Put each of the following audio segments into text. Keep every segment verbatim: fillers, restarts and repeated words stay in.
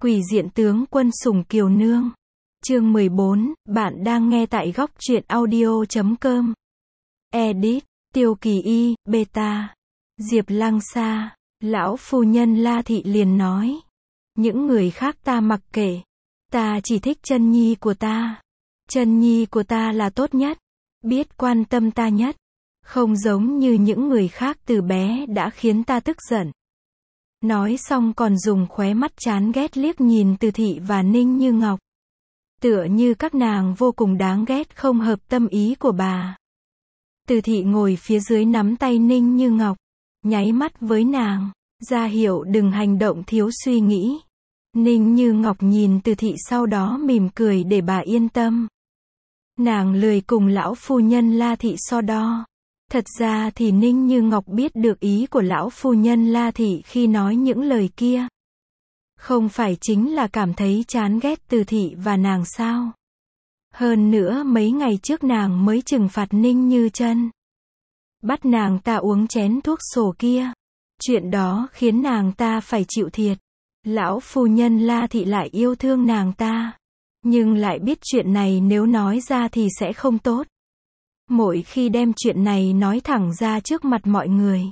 Quỷ diện tướng quân sủng kiều nương. Chương mười bốn, bạn đang nghe tại góc truyện audio chấm com. Edit, Tiêu Kỳ Y, Beta. Diệp Lăng Sa, lão phu nhân La Thị liền nói. Những người khác ta mặc kệ. Ta chỉ thích chân nhi của ta. Chân nhi của ta là tốt nhất. Biết quan tâm ta nhất. Không giống như những người khác từ bé đã khiến ta tức giận. Nói xong còn dùng khóe mắt chán ghét liếc nhìn Từ Thị và Ninh Như Ngọc. Tựa như các nàng vô cùng đáng ghét, không hợp tâm ý của bà. Từ Thị ngồi phía dưới nắm tay Ninh Như Ngọc, nháy mắt với nàng, ra hiệu đừng hành động thiếu suy nghĩ. Ninh Như Ngọc nhìn Từ Thị sau đó mỉm cười để bà yên tâm. Nàng lười cùng lão phu nhân La Thị so đo. Thật ra thì Ninh Như Ngọc biết được ý của lão phu nhân La Thị khi nói những lời kia. Không phải chính là cảm thấy chán ghét Từ Thị và nàng sao? Hơn nữa mấy ngày trước nàng mới trừng phạt Ninh Như Chân, bắt nàng ta uống chén thuốc sổ kia. Chuyện đó khiến nàng ta phải chịu thiệt. Lão phu nhân La Thị lại yêu thương nàng ta, nhưng lại biết chuyện này nếu nói ra thì sẽ không tốt. Mỗi khi đem chuyện này nói thẳng ra trước mặt mọi người,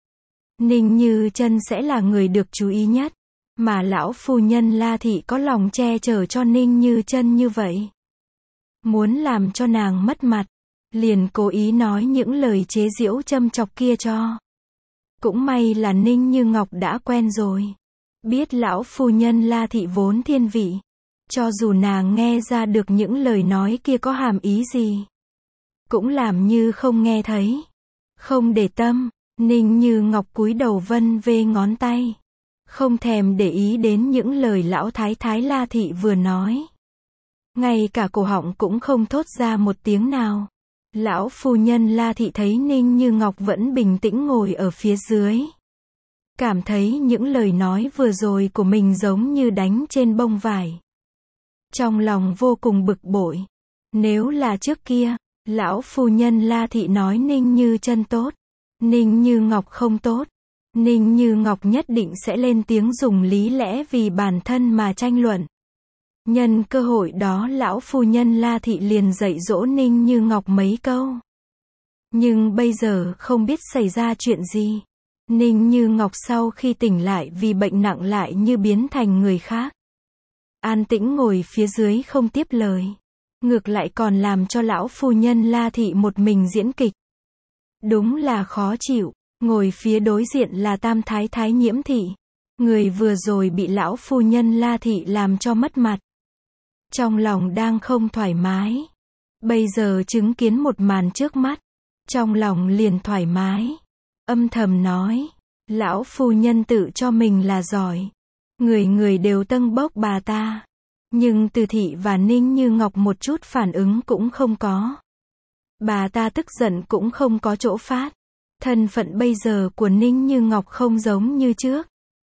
Ninh Như Chân sẽ là người được chú ý nhất. Mà lão phu nhân La Thị có lòng che chở cho Ninh Như Chân như vậy, muốn làm cho nàng mất mặt, liền cố ý nói những lời chế giễu châm chọc kia cho. Cũng may là Ninh Như Ngọc đã quen rồi. Biết lão phu nhân La Thị vốn thiên vị, cho dù nàng nghe ra được những lời nói kia có hàm ý gì, cũng làm như không nghe thấy, không để tâm. Ninh Như Ngọc cúi đầu vân vê ngón tay, không thèm để ý đến những lời lão thái thái La Thị vừa nói. Ngay cả cổ họng cũng không thốt ra một tiếng nào. Lão phu nhân La Thị thấy Ninh Như Ngọc vẫn bình tĩnh ngồi ở phía dưới, cảm thấy những lời nói vừa rồi của mình giống như đánh trên bông vải. Trong lòng vô cùng bực bội. Nếu là trước kia, lão phu nhân La Thị nói Ninh Như Chân tốt, Ninh Như Ngọc không tốt, Ninh Như Ngọc nhất định sẽ lên tiếng dùng lý lẽ vì bản thân mà tranh luận. Nhân cơ hội đó lão phu nhân La Thị liền dạy dỗ Ninh Như Ngọc mấy câu. Nhưng bây giờ không biết xảy ra chuyện gì. Ninh Như Ngọc sau khi tỉnh lại vì bệnh nặng lại như biến thành người khác. An tĩnh ngồi phía dưới không tiếp lời. Ngược lại còn làm cho lão phu nhân La Thị một mình diễn kịch. Đúng là khó chịu. Ngồi phía đối diện là tam thái thái Nhiễm Thị. Người vừa rồi bị lão phu nhân La Thị làm cho mất mặt. Trong lòng đang không thoải mái. Bây giờ chứng kiến một màn trước mắt, trong lòng liền thoải mái. Âm thầm nói, lão phu nhân tự cho mình là giỏi. Người người đều tâng bốc bà ta. Nhưng Từ Thị và Ninh Như Ngọc một chút phản ứng cũng không có. Bà ta tức giận cũng không có chỗ phát. Thân phận bây giờ của Ninh Như Ngọc không giống như trước.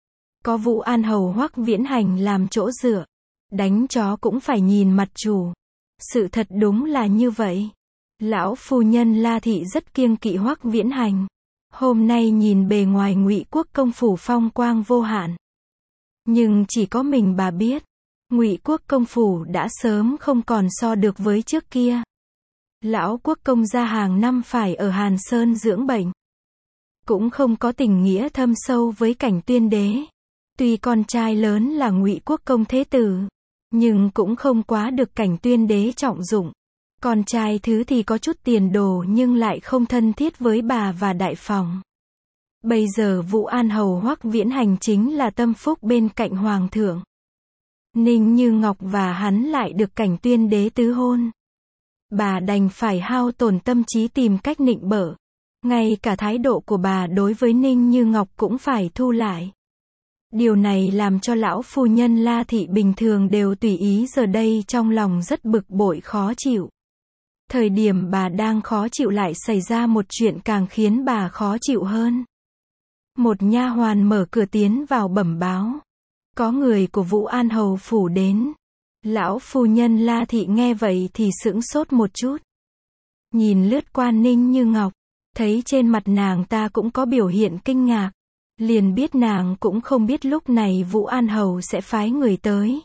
Có Vũ An Hầu Hoắc Viễn Hành làm chỗ dựa. Đánh chó cũng phải nhìn mặt chủ. Sự thật đúng là như vậy. Lão phu nhân La Thị rất kiêng kỵ Hoắc Viễn Hành. Hôm nay nhìn bề ngoài Ngụy Quốc công phủ phong quang vô hạn. Nhưng chỉ có mình bà biết, Ngụy Quốc công phủ đã sớm không còn so được với trước kia. Lão quốc công gia hàng năm phải ở Hàn Sơn dưỡng bệnh, cũng không có tình nghĩa thâm sâu với Cảnh Tuyên đế. Tuy con trai lớn là Ngụy Quốc công thế tử, nhưng cũng không quá được Cảnh Tuyên đế trọng dụng. Con trai thứ thì có chút tiền đồ nhưng lại không thân thiết với bà và đại phòng. Bây giờ Vũ An Hầu Hoắc Viễn Hành chính là tâm phúc bên cạnh hoàng thượng. Ninh Như Ngọc và hắn lại được Cảnh Tuyên đế tứ hôn. Bà đành phải hao tổn tâm trí tìm cách nịnh bợ. Ngay cả thái độ của bà đối với Ninh Như Ngọc cũng phải thu lại. Điều này làm cho lão phu nhân La Thị bình thường đều tùy ý giờ đây trong lòng rất bực bội khó chịu. Thời điểm bà đang khó chịu lại xảy ra một chuyện càng khiến bà khó chịu hơn. Một nha hoàn mở cửa tiến vào bẩm báo. Có người của Vũ An Hầu phủ đến. Lão phu nhân La Thị nghe vậy thì sững sốt một chút. Nhìn lướt qua Ninh Như Ngọc, thấy trên mặt nàng ta cũng có biểu hiện kinh ngạc. liền biết nàng cũng không biết lúc này Vũ An Hầu sẽ phái người tới.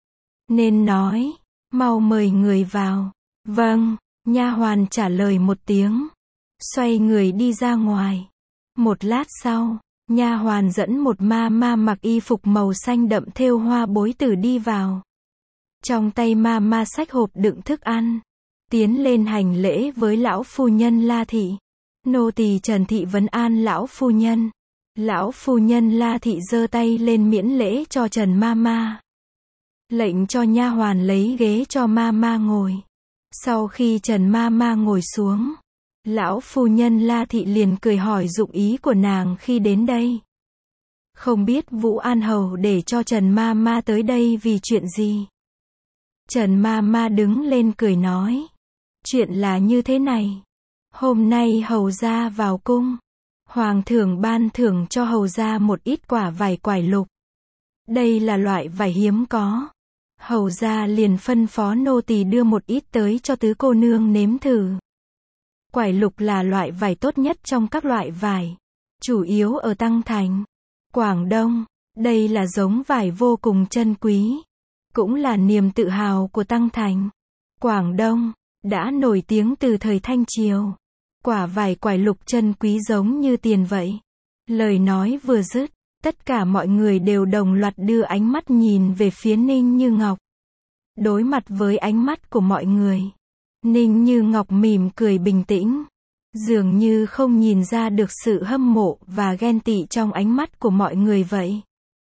Nên nói, mau mời người vào. Vâng, nha hoàn trả lời một tiếng. Xoay người đi ra ngoài. Một lát sau, nha hoàn dẫn một ma ma mặc y phục màu xanh đậm thêu hoa bối tử đi vào. Trong tay ma ma xách hộp đựng thức ăn. Tiến lên hành lễ với lão phu nhân La Thị. Nô tỳ Trần Thị vấn an lão phu nhân. Lão phu nhân La Thị giơ tay lên miễn lễ cho Trần ma ma. Lệnh cho nha hoàn lấy ghế cho ma ma ngồi. Sau khi Trần ma ma ngồi xuống, lão phu nhân La Thị liền cười hỏi dụng ý của nàng khi đến đây. Không biết Vũ An Hầu để cho Trần ma ma tới đây vì chuyện gì? Trần ma ma đứng lên cười nói. Chuyện là như thế này. Hôm nay hầu gia vào cung. Hoàng thượng ban thưởng cho hầu gia một ít quả vải quải lục. Đây là loại vải hiếm có. Hầu gia liền phân phó nô tỳ đưa một ít tới cho tứ cô nương nếm thử. Quải lục là loại vải tốt nhất trong các loại vải. Chủ yếu ở Tăng Thành, Quảng Đông. Đây là giống vải vô cùng chân quý. Cũng là niềm tự hào của Tăng Thành, Quảng Đông. Đã nổi tiếng từ thời Thanh Triều. Quả vải quải lục chân quý giống như tiền vậy. Lời nói vừa dứt, tất cả mọi người đều đồng loạt đưa ánh mắt nhìn về phía Ninh Như Ngọc. Đối mặt với ánh mắt của mọi người, Ninh Như Ngọc mỉm cười bình tĩnh, dường như không nhìn ra được sự hâm mộ và ghen tị trong ánh mắt của mọi người vậy.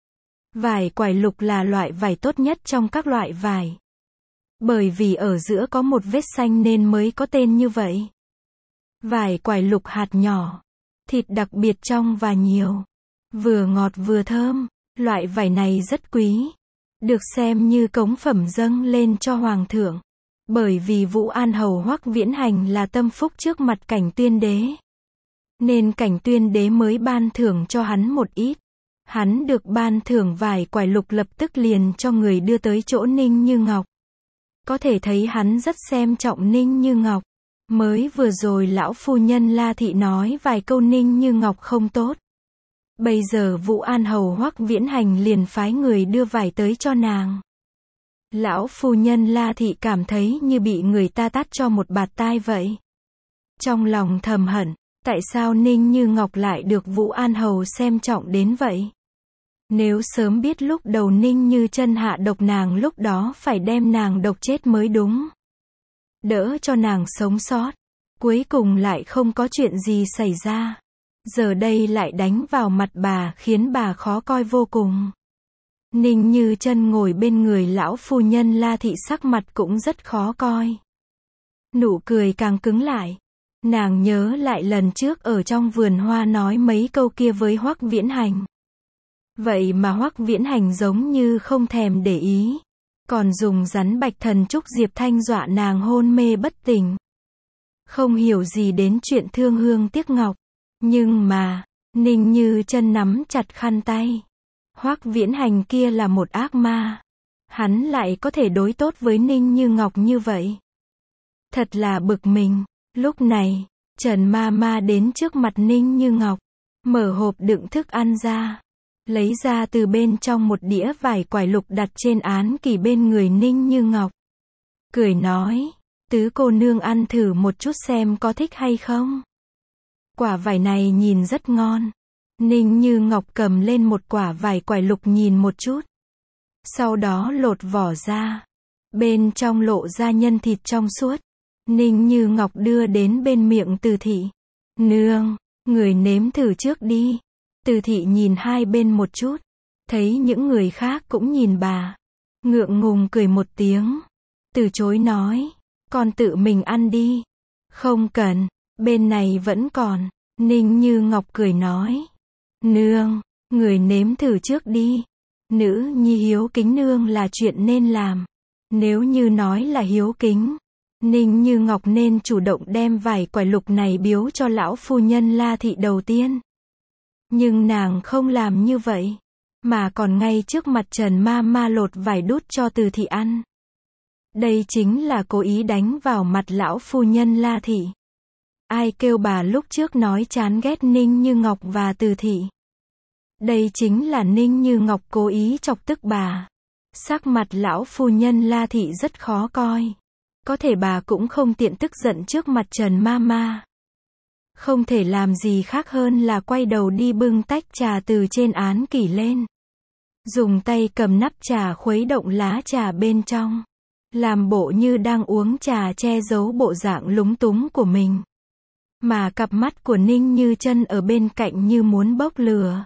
Vải quải lục là loại vải tốt nhất trong các loại vải. Bởi vì ở giữa có một vết xanh nên mới có tên như vậy. Vải quải lục hạt nhỏ, thịt đặc biệt trong và nhiều, vừa ngọt vừa thơm, loại vải này rất quý, được xem như cống phẩm dâng lên cho hoàng thượng. Bởi vì Vũ An Hầu Hoắc Viễn Hành là tâm phúc trước mặt Cảnh Tuyên Đế, nên Cảnh Tuyên Đế mới ban thưởng cho hắn một ít. Hắn được ban thưởng vải quải lục lập tức liền cho người đưa tới chỗ Ninh Như Ngọc. Có thể thấy hắn rất xem trọng Ninh Như Ngọc. Mới vừa rồi lão phu nhân La Thị nói vài câu Ninh Như Ngọc không tốt. Bây giờ Vũ An Hầu Hoắc Viễn Hành liền phái người đưa vải tới cho nàng. Lão phu nhân La Thị cảm thấy như bị người ta tát cho một bạt tai vậy. Trong lòng thầm hận, tại sao Ninh Như Ngọc lại được Vũ An Hầu xem trọng đến vậy? Nếu sớm biết lúc đầu Ninh Như Chân hạ độc nàng lúc đó phải đem nàng độc chết mới đúng. Đỡ cho nàng sống sót. Cuối cùng lại không có chuyện gì xảy ra. Giờ đây lại đánh vào mặt bà khiến bà khó coi vô cùng. Ninh Như Chân ngồi bên người lão phu nhân La Thị sắc mặt cũng rất khó coi. Nụ cười càng cứng lại. Nàng nhớ lại lần trước ở trong vườn hoa nói mấy câu kia với Hoắc Viễn Hành. Vậy mà Hoắc Viễn Hành giống như không thèm để ý. Còn dùng rắn bạch thần trúc Diệp Thanh dọa nàng hôn mê bất tỉnh. Không hiểu gì đến chuyện thương hương tiếc ngọc. Nhưng mà, Ninh Như Chân nắm chặt khăn tay. Hoắc Viễn Hành kia là một ác ma. Hắn lại có thể đối tốt với Ninh Như Ngọc như vậy. Thật là bực mình. Lúc này, Trần ma ma đến trước mặt Ninh Như Ngọc. Mở hộp đựng thức ăn ra. Lấy ra từ bên trong một đĩa vải quải lục đặt trên án kỷ bên người Ninh Như Ngọc. Cười nói, tứ cô nương ăn thử một chút xem có thích hay không. Quả vải này nhìn rất ngon. Ninh Như Ngọc cầm lên một quả vải quải lục nhìn một chút. Sau đó lột vỏ ra. Bên trong lộ ra nhân thịt trong suốt. Ninh Như Ngọc đưa đến bên miệng Từ Thị. Nương, người nếm thử trước đi. Từ Thị nhìn hai bên một chút. Thấy những người khác cũng nhìn bà. Ngượng ngùng cười một tiếng. Từ chối nói. Con tự mình ăn đi. Không cần, bên này vẫn còn. Ninh Như Ngọc cười nói. Nương, người nếm thử trước đi. Nữ nhi hiếu kính nương là chuyện nên làm. Nếu như nói là hiếu kính, Ninh Như Ngọc nên chủ động đem vải quải lục này biếu cho lão phu nhân La Thị đầu tiên. Nhưng nàng không làm như vậy, mà còn ngay trước mặt Trần ma ma lột vải đút cho Từ Thị ăn. Đây chính là cố ý đánh vào mặt lão phu nhân La Thị. Ai kêu bà lúc trước nói chán ghét Ninh Như Ngọc và Từ Thị. Đây chính là Ninh Như Ngọc cố ý chọc tức bà. Sắc mặt lão phu nhân La Thị rất khó coi. Có thể bà cũng không tiện tức giận trước mặt Trần Mama. Không thể làm gì khác hơn là quay đầu đi bưng tách trà từ trên án kỷ lên. Dùng tay cầm nắp trà khuấy động lá trà bên trong. Làm bộ như đang uống trà che giấu bộ dạng lúng túng của mình. Mà cặp mắt của Ninh Như Chân ở bên cạnh như muốn bốc lửa.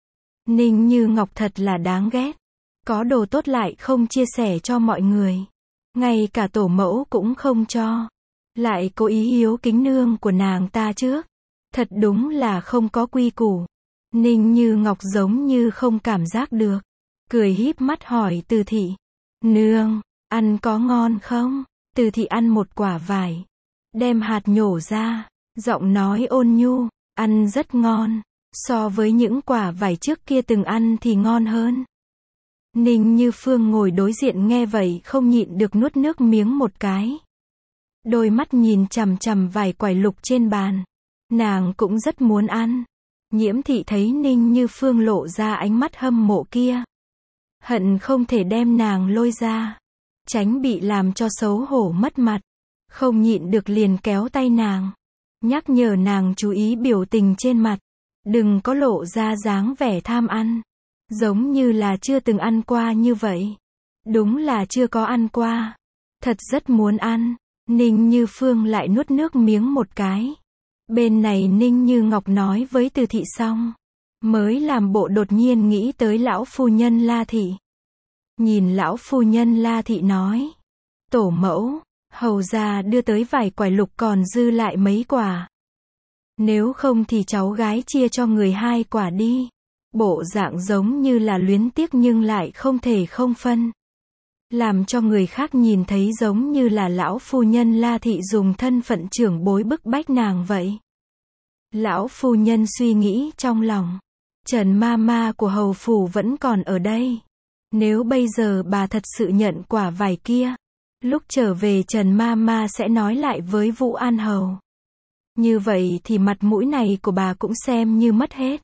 Ninh Như Ngọc thật là đáng ghét. Có đồ tốt lại không chia sẻ cho mọi người. Ngay cả tổ mẫu cũng không cho. Lại cố ý hiếu kính nương của nàng ta trước. Thật đúng là không có quy củ. Ninh Như Ngọc giống như không cảm giác được. Cười híp mắt hỏi Từ Thị. Nương, ăn có ngon không? Từ Thị ăn một quả vải. Đem hạt nhổ ra. Giọng nói ôn nhu. Ăn rất ngon. So với những quả vải trước kia từng ăn thì ngon hơn. Ninh Như Phương ngồi đối diện nghe vậy không nhịn được nuốt nước miếng một cái. Đôi mắt nhìn chằm chằm vài quải lục trên bàn. Nàng cũng rất muốn ăn. Nhiễm Thị thấy Ninh Như Phương lộ ra ánh mắt hâm mộ kia. Hận không thể đem nàng lôi ra. Tránh bị làm cho xấu hổ mất mặt. Không nhịn được liền kéo tay nàng. Nhắc nhở nàng chú ý biểu tình trên mặt. Đừng có lộ ra dáng vẻ tham ăn. Giống như là chưa từng ăn qua như vậy. Đúng là chưa có ăn qua. Thật rất muốn ăn. Ninh Như Phương lại nuốt nước miếng một cái. Bên này Ninh Như Ngọc nói với Từ Thị xong. Mới làm bộ đột nhiên nghĩ tới lão phu nhân La Thị. Nhìn lão phu nhân La Thị nói. Tổ mẫu, hầu gia đưa tới vài quải lục còn dư lại mấy quả. Nếu không thì cháu gái chia cho người hai quả đi. Bộ dạng giống như là luyến tiếc nhưng lại không thể không phân. Làm cho người khác nhìn thấy giống như là lão phu nhân La Thị dùng thân phận trưởng bối bức bách nàng vậy. Lão phu nhân suy nghĩ trong lòng. Trần Mama của hầu phủ vẫn còn ở đây. Nếu bây giờ bà thật sự nhận quả vải kia. Lúc trở về Trần Mama sẽ nói lại với Vũ An Hầu. Như vậy thì mặt mũi này của bà cũng xem như mất hết.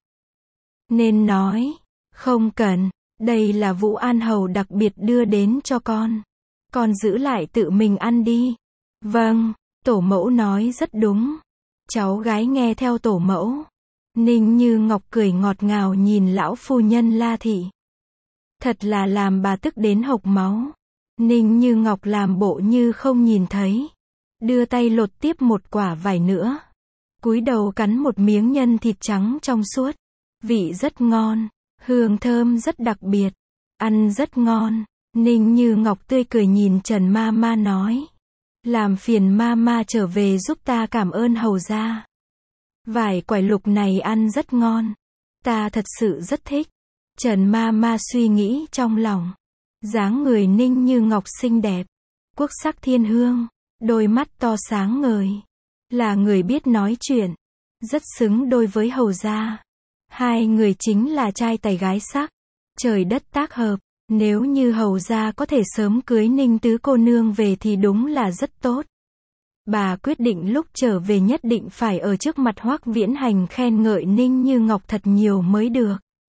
Nên nói, không cần, đây là Vũ An Hầu đặc biệt đưa đến cho con. Con giữ lại tự mình ăn đi. Vâng, tổ mẫu nói rất đúng. Cháu gái nghe theo tổ mẫu. Ninh Như Ngọc cười ngọt ngào nhìn lão phu nhân La Thị. Thật là làm bà tức đến hộc máu. Ninh Như Ngọc làm bộ như không nhìn thấy. Đưa tay lột tiếp một quả vải nữa. Cúi đầu cắn một miếng nhân thịt trắng trong suốt. Vị rất ngon. Hương thơm rất đặc biệt. Ăn rất ngon. Ninh Như Ngọc tươi cười nhìn Trần Mama nói. Làm phiền Mama trở về giúp ta cảm ơn hầu gia. Vải quải lục này ăn rất ngon. Ta thật sự rất thích. Trần Mama suy nghĩ trong lòng. Dáng người Ninh Như Ngọc xinh đẹp. Quốc sắc thiên hương. Đôi mắt to sáng ngời. Là người biết nói chuyện. Rất xứng đôi với hầu gia. Hai người chính là trai tài gái sắc. Trời đất tác hợp. Nếu như hầu gia có thể sớm cưới Ninh tứ cô nương về thì đúng là rất tốt. Bà quyết định lúc trở về nhất định phải ở trước mặt Hoắc Viễn Hành khen ngợi Ninh Như Ngọc thật nhiều mới được.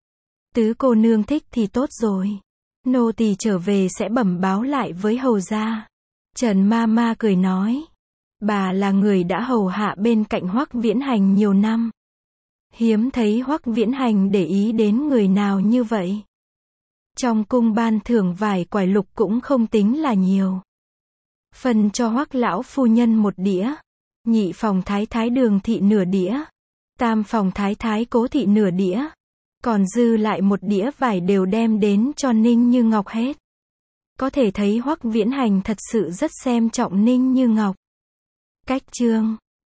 Tứ cô nương thích thì tốt rồi. Nô tỳ trở về sẽ bẩm báo lại với hầu gia. Trần Mama cười nói. Bà là người đã hầu hạ bên cạnh Hoắc Viễn Hành nhiều năm. Hiếm thấy Hoắc Viễn Hành để ý đến người nào như vậy. Trong cung ban thưởng vài quải lục cũng không tính là nhiều. Phần cho Hoắc lão phu nhân một đĩa. Nhị phòng thái thái Đường thị nửa đĩa. Tam phòng thái thái Cố thị nửa đĩa. Còn dư lại một đĩa vải đều đem đến cho Ninh Như Ngọc hết. Có thể thấy Hoắc Viễn Hành thật sự rất xem trọng Ninh Như Ngọc. Cách chương